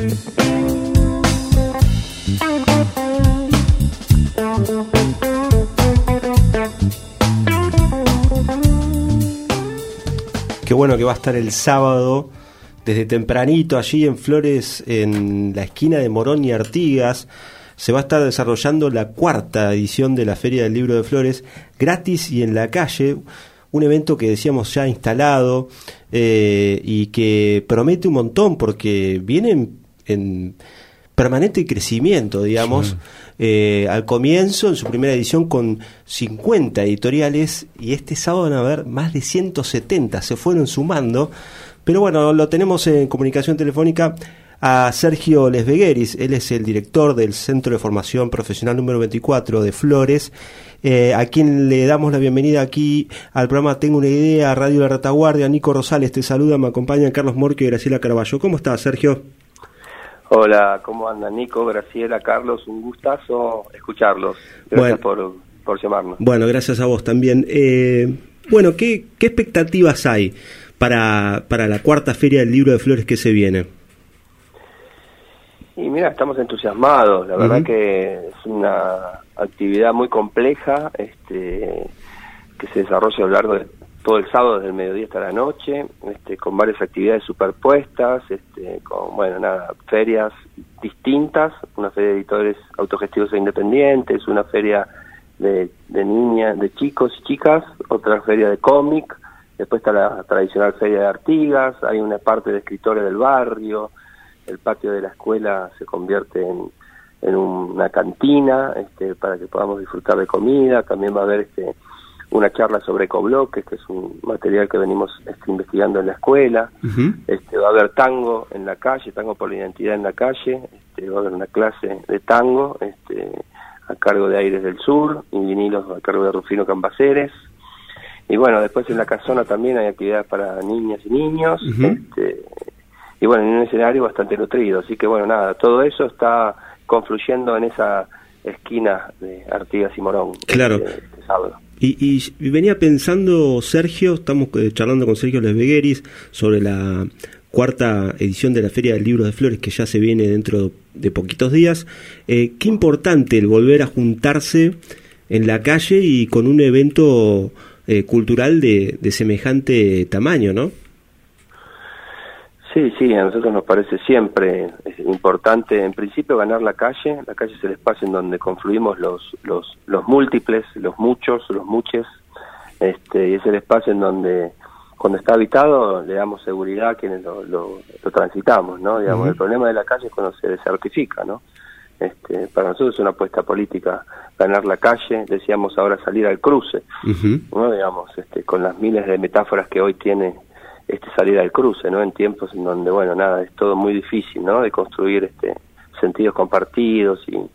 Qué bueno que va a estar el sábado desde tempranito allí en Flores, en la esquina de Morón y Artigas. Se va a estar desarrollando la 4ª edición de la Feria del Libro de Flores, gratis y en la calle, un evento que decíamos ya instalado y que promete un montón porque viene en permanente crecimiento, digamos. Sí. Al comienzo, en su primera edición, con 50 editoriales, y este sábado van a haber más de 170, se fueron sumando. Pero bueno, lo tenemos en comunicación telefónica a Sergio Lesvegueris. Él es el director del Centro de Formación Profesional número 24 de Flores, a quien le damos la bienvenida aquí al programa Tengo una Idea, Radio La Retaguardia. Nico Rosales te saluda, me acompañan Carlos Morque y Graciela Caraballo. ¿Cómo estás, Sergio? Hola, ¿cómo andan? Nico, Graciela, Carlos, un gustazo escucharlos. Gracias por llamarnos. Bueno, gracias a vos también. Bueno, ¿qué expectativas hay para la 4ª Feria del Libro de Flores que se viene? Y mira, estamos entusiasmados. La verdad que es una actividad muy compleja que se desarrolla a lo largo de todo el sábado, desde el mediodía hasta la noche, con varias actividades superpuestas, con, ferias distintas, una feria de editores autogestivos e independientes, una feria de niñas, de chicos y chicas, otra feria de cómic, después está la tradicional feria de Artigas, hay una parte de escritores del barrio, el patio de la escuela se convierte en una cantina, para que podamos disfrutar de comida, también va a haber una charla sobre ecobloques, que es un material que venimos investigando en la escuela. Va a haber tango en la calle, tango por la identidad en la calle, va a haber una clase de tango a cargo de Aires del Sur y vinilos a cargo de Rufino Cambaceres. Y bueno, después en la casona también hay actividades para niñas y niños, y bueno, en un escenario bastante nutrido, así que bueno, todo eso está confluyendo en esa esquina de Artigas y Morón. Claro. Este sábado. Y venía pensando, Sergio, estamos charlando con Sergio Lesvegueris sobre la 4ª edición de la Feria del Libro de Flores, que ya se viene dentro de poquitos días. Qué importante el volver a juntarse en la calle y con un evento cultural de semejante tamaño, ¿no? Sí, a nosotros nos parece siempre importante, en principio, ganar la calle. La calle es el espacio en donde confluimos los múltiples, los muchos, los muches, y es el espacio en donde, cuando está habitado, le damos seguridad a quienes lo transitamos, ¿no? Digamos, el problema de la calle es cuando se desertifica, ¿no? Para nosotros es una apuesta política ganar la calle, decíamos ahora salir al cruce, ¿no? Digamos, con las miles de metáforas que hoy tiene salir al cruce, ¿no? En tiempos en donde, es todo muy difícil, ¿no? De construir sentidos compartidos y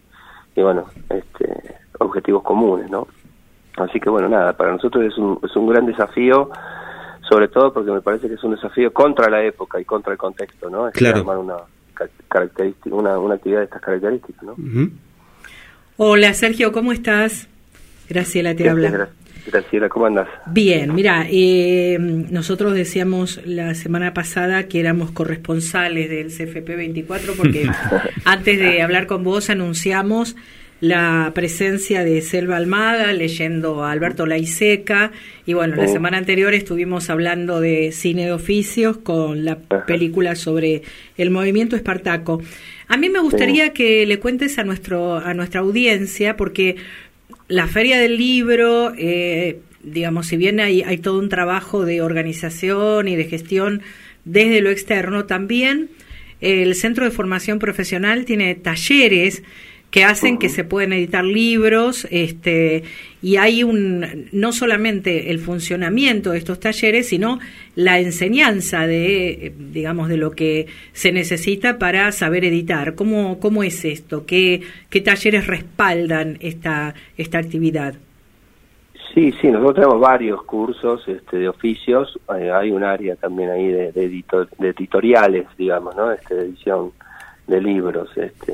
objetivos comunes, ¿no? Así que para nosotros es un gran desafío, sobre todo porque me parece que es un desafío contra la época y contra el contexto, ¿no? Claro. Armar una característica, una actividad de estas características, ¿no? Hola, Sergio, ¿cómo estás? Graciela te habla. Graciela, ¿cómo andás? Bien, mira, nosotros decíamos la semana pasada que éramos corresponsales del CFP 24 porque antes de hablar con vos anunciamos la presencia de Selva Almada leyendo a Alberto Laiseca y la semana anterior estuvimos hablando de cine de oficios con la película sobre el movimiento Espartaco. A mí me gustaría que le cuentes a nuestra audiencia, porque la Feria del Libro, si bien hay todo un trabajo de organización y de gestión desde lo externo, también el Centro de Formación Profesional tiene talleres que hacen que se pueden editar libros, y hay no solamente el funcionamiento de estos talleres, sino la enseñanza de lo que se necesita para saber editar. ¿Cómo es esto? ¿Qué talleres respaldan esta actividad? Sí, nosotros tenemos varios cursos de oficios, hay un área también ahí de editoriales, digamos, ¿no? De edición de libros,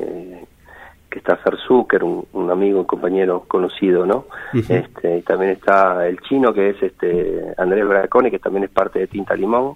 que está Fer Zucker, un amigo, un compañero conocido, ¿no? Y también está el chino, que es Andrés Bracone, que también es parte de Tinta Limón,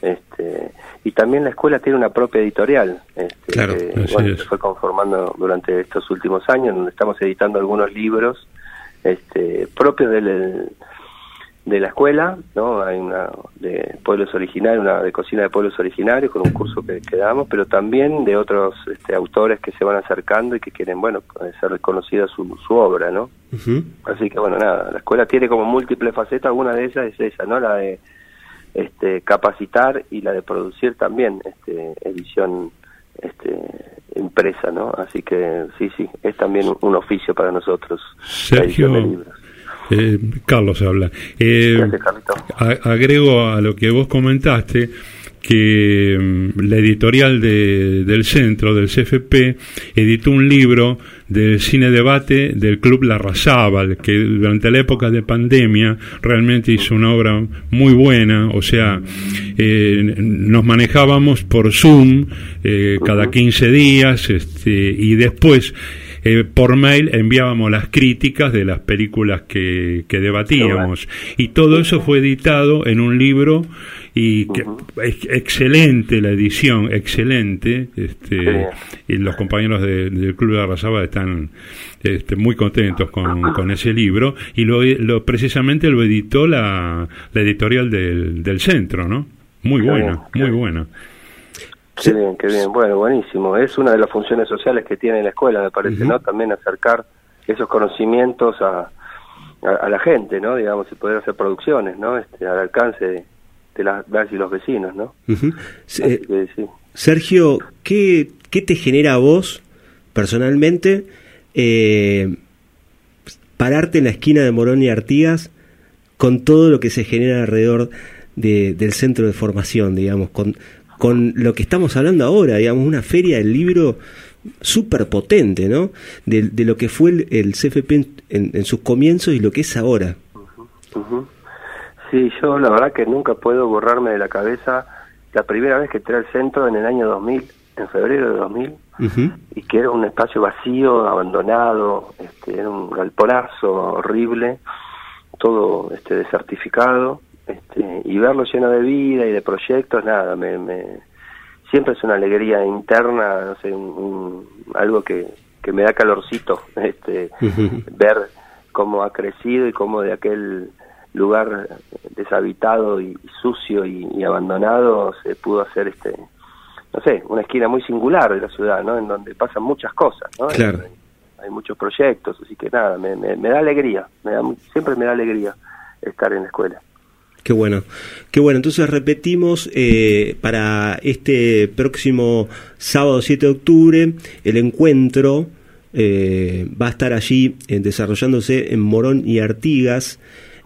Y también la escuela tiene una propia editorial, claro, que se fue conformando durante estos últimos años, donde estamos editando algunos libros propios de la escuela, ¿no? Hay una de pueblos originarios, una de cocina de pueblos originarios, con un curso que damos, pero también de otros autores que se van acercando y que quieren, ser reconocida su obra, ¿no? Uh-huh. Así que, nada, la escuela tiene como múltiples facetas, alguna de ellas es esa, ¿no? La de capacitar y la de producir también edición impresa, ¿no? Así que sí, es también un oficio para nosotros. Sergio, la edición de libros. Carlos habla. Gracias, Carlito. Agrego a lo que vos comentaste que la editorial del centro, del CFP, editó un libro del cine debate del Club Larrazábal, que durante la época de pandemia realmente hizo una obra muy buena. O sea, nos manejábamos por Zoom cada 15 días y después por mail enviábamos las críticas de las películas que debatíamos, y todo eso fue editado en un libro, y excelente la edición, excelente, y los compañeros del Club de Larrazábal están muy contentos con ese libro, y precisamente lo editó la editorial del centro, ¿no? Muy buena, muy buena. Qué bien, bueno, buenísimo. Es una de las funciones sociales que tiene la escuela, me parece, ¿no? También acercar esos conocimientos a la gente, ¿no? Digamos, y poder hacer producciones, ¿no? Al alcance de las y los vecinos, ¿no? Sí. Sergio, ¿qué te genera a vos, personalmente, pararte en la esquina de Morón y Artigas con todo lo que se genera alrededor del centro de formación, digamos, con lo que estamos hablando ahora, digamos, una feria del libro súper potente, ¿no? De lo que fue el CFP en sus comienzos y lo que es ahora. Sí, yo la verdad que nunca puedo borrarme de la cabeza la primera vez que entré al centro en el año 2000, en febrero de 2000, y que era un espacio vacío, abandonado, era un galponazo horrible, todo desertificado. Y verlo lleno de vida y de proyectos, nada, siempre es una alegría interna, no sé, algo que me da calorcito, ver cómo ha crecido y cómo de aquel lugar deshabitado y sucio y abandonado se pudo hacer no sé, una esquina muy singular de la ciudad, ¿no? En donde pasan muchas cosas, ¿no? Claro. Hay muchos proyectos, así que nada, me da alegría, siempre me da alegría estar en la escuela. Qué bueno. Entonces repetimos, para este próximo sábado 7 de octubre, el encuentro va a estar allí desarrollándose en Morón y Artigas.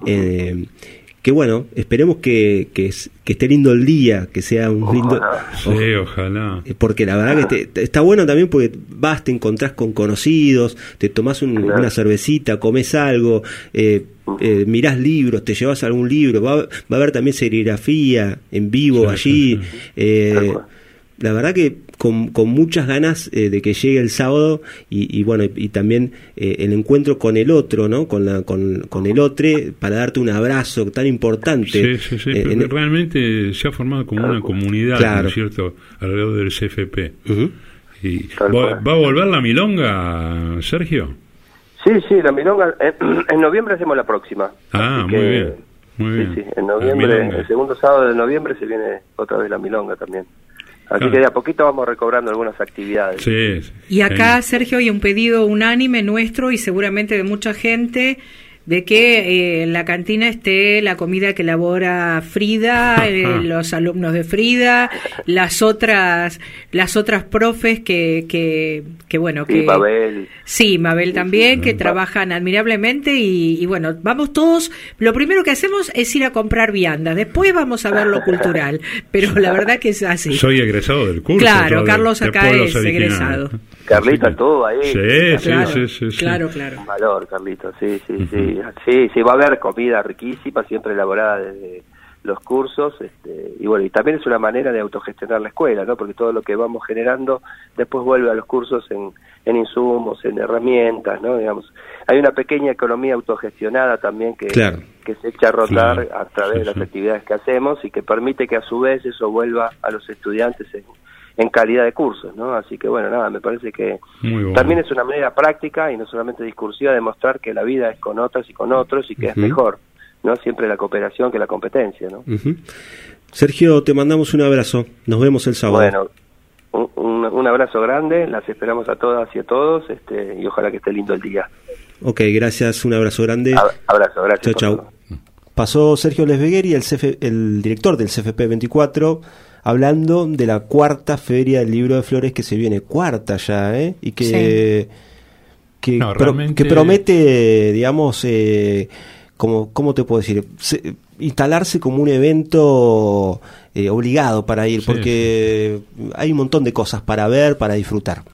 Que bueno, esperemos que esté lindo el día, que sea un lindo... Sí, ojalá. Porque la verdad que está bueno también, porque te encontrás con conocidos, te tomás una cervecita, comés algo, mirás libros, te llevas algún libro, va a haber también serigrafía en vivo allí. La verdad que con muchas ganas de que llegue el sábado y bueno, y también el encuentro con el otro, ¿no? Con el otro, para darte un abrazo tan importante. Sí. Realmente se ha formado como una comunidad, claro, ¿no es cierto?, alrededor del CFP. Y ¿va a volver la milonga, Sergio? Sí, la milonga, en noviembre hacemos la próxima. Muy bien. Sí, en noviembre, el segundo sábado de noviembre se viene otra vez la milonga también. Así que de a poquito vamos recobrando algunas actividades. Sí. Y acá, Sergio, hay un pedido unánime nuestro y seguramente de mucha gente, de que en la cantina esté la comida que elabora Frida, los alumnos de Frida, las otras profes que bueno, que Mabel. Sí, Mabel también, que trabajan admirablemente y bueno, vamos todos, lo primero que hacemos es ir a comprar viandas, después vamos a ver lo cultural, pero la verdad que es así. Soy egresado del curso. Claro, Carlos acá es egresado. Carlita, todo ahí. Sí. Claro. Un valor, Carlito, sí, va a haber comida riquísima, siempre elaborada desde los cursos, y bueno, y también es una manera de autogestionar la escuela, ¿no? Porque todo lo que vamos generando después vuelve a los cursos en insumos, en herramientas, ¿no? Digamos, hay una pequeña economía autogestionada también que se echa a rotar a través de las actividades que hacemos y que permite que a su vez eso vuelva a los estudiantes en calidad de cursos, ¿no? Así que bueno, nada, me parece que también es una manera práctica y no solamente discursiva de mostrar que la vida es con otras y con otros y que es mejor, ¿no? Siempre la cooperación que la competencia, ¿no? Sergio, te mandamos un abrazo, nos vemos el sábado. Bueno, un abrazo grande, las esperamos a todas y a todos, y ojalá que esté lindo el día. Ok, gracias, un abrazo grande. Abrazo, gracias. Chau. Pasó Sergio Lesvegueri, el director del CFP 24, hablando de la cuarta Feria del Libro de Flores que se viene, cuarta ya, y que promete, digamos, ¿cómo te puedo decir? Instalarse como un evento obligado para ir, porque hay un montón de cosas para ver, para disfrutar.